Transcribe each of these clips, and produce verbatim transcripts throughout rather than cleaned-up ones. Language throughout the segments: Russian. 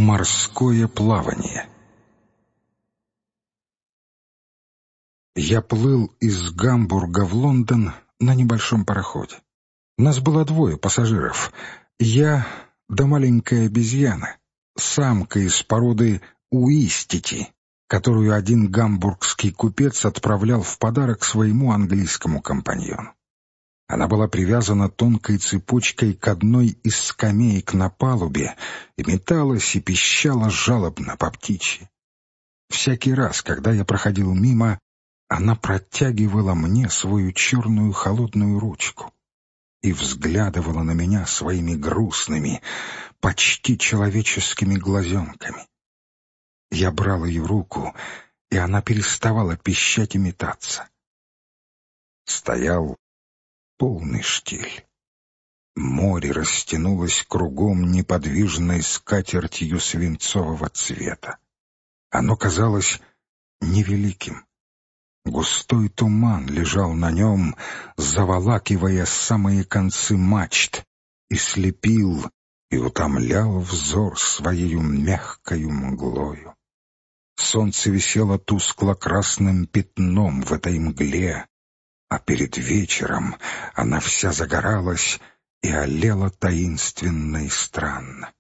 Морское плавание. Я плыл из Гамбурга в Лондон на небольшом пароходе. Нас было двое пассажиров. Я да маленькая обезьяна, самка из породы уистити, которую один гамбургский купец отправлял в подарок своему английскому компаньону. Она была привязана тонкой цепочкой к одной из скамеек на палубе и металась и пищала жалобно по птичьи. Всякий раз, когда я проходил мимо, она протягивала мне свою черную холодную ручку и взглядывала на меня своими грустными, почти человеческими глазенками. Я брал ее руку, и она переставала пищать и метаться. Стоял полный штиль. Море растянулось кругом неподвижной скатертью свинцового цвета. Оно казалось невеликим. Густой туман лежал на нем, заволакивая самые концы мачт, и слепил и утомлял взор своею мягкою мглою. Солнце висело тускло-красным пятном в этой мгле, а перед вечером она вся загоралась и олела таинственно и странно.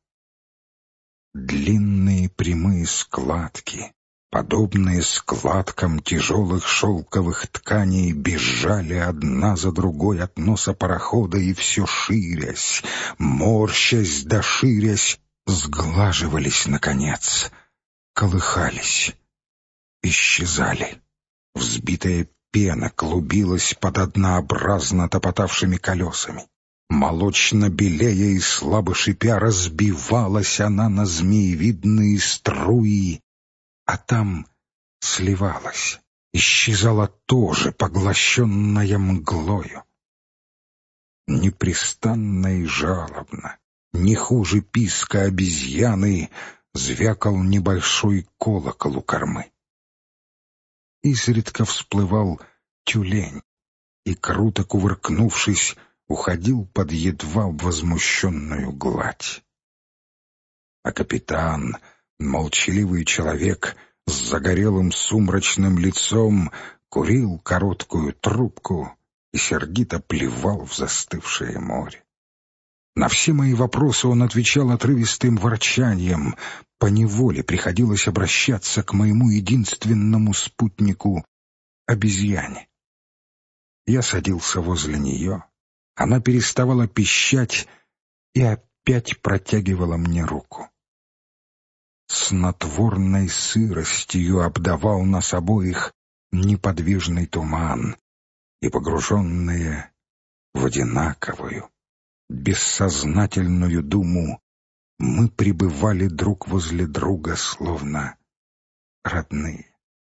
Длинные прямые складки, подобные складкам тяжелых шелковых тканей, бежали одна за другой от носа парохода и все ширясь, морщась да ширясь, сглаживались, наконец, колыхались, исчезали. Взбитая пена клубилась под однообразно топотавшими колесами. Молочно белея и слабо шипя разбивалась она на змеевидные струи, а там сливалась, исчезала тоже, поглощенная мглою. Непрестанно и жалобно, не хуже писка обезьяны, звякал небольшой колокол у кормы. Изредка всплывал тюлень и, круто кувыркнувшись, уходил под едва возмущенную гладь. А капитан, молчаливый человек с загорелым сумрачным лицом, курил короткую трубку и сердито плевал в застывшее море. На все мои вопросы он отвечал отрывистым ворчанием. Поневоле приходилось обращаться к моему единственному спутнику — обезьяне. Я садился возле нее, она переставала пищать и опять протягивала мне руку. Снотворной сыростью обдавал нас обоих неподвижный туман, и, погруженные в одинаковую, бессознательную думу, мы пребывали друг возле друга, словно родные.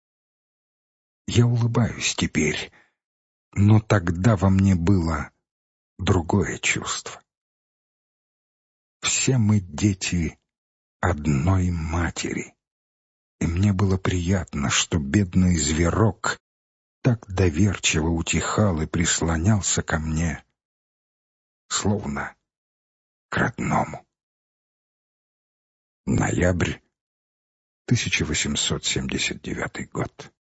Я улыбаюсь теперь, но тогда во мне было другое чувство. Все мы дети одной матери, и мне было приятно, что бедный зверок так доверчиво утихал и прислонялся ко мне, словно к родному. Ноябрь тысяча восемьсот семьдесят девятый год.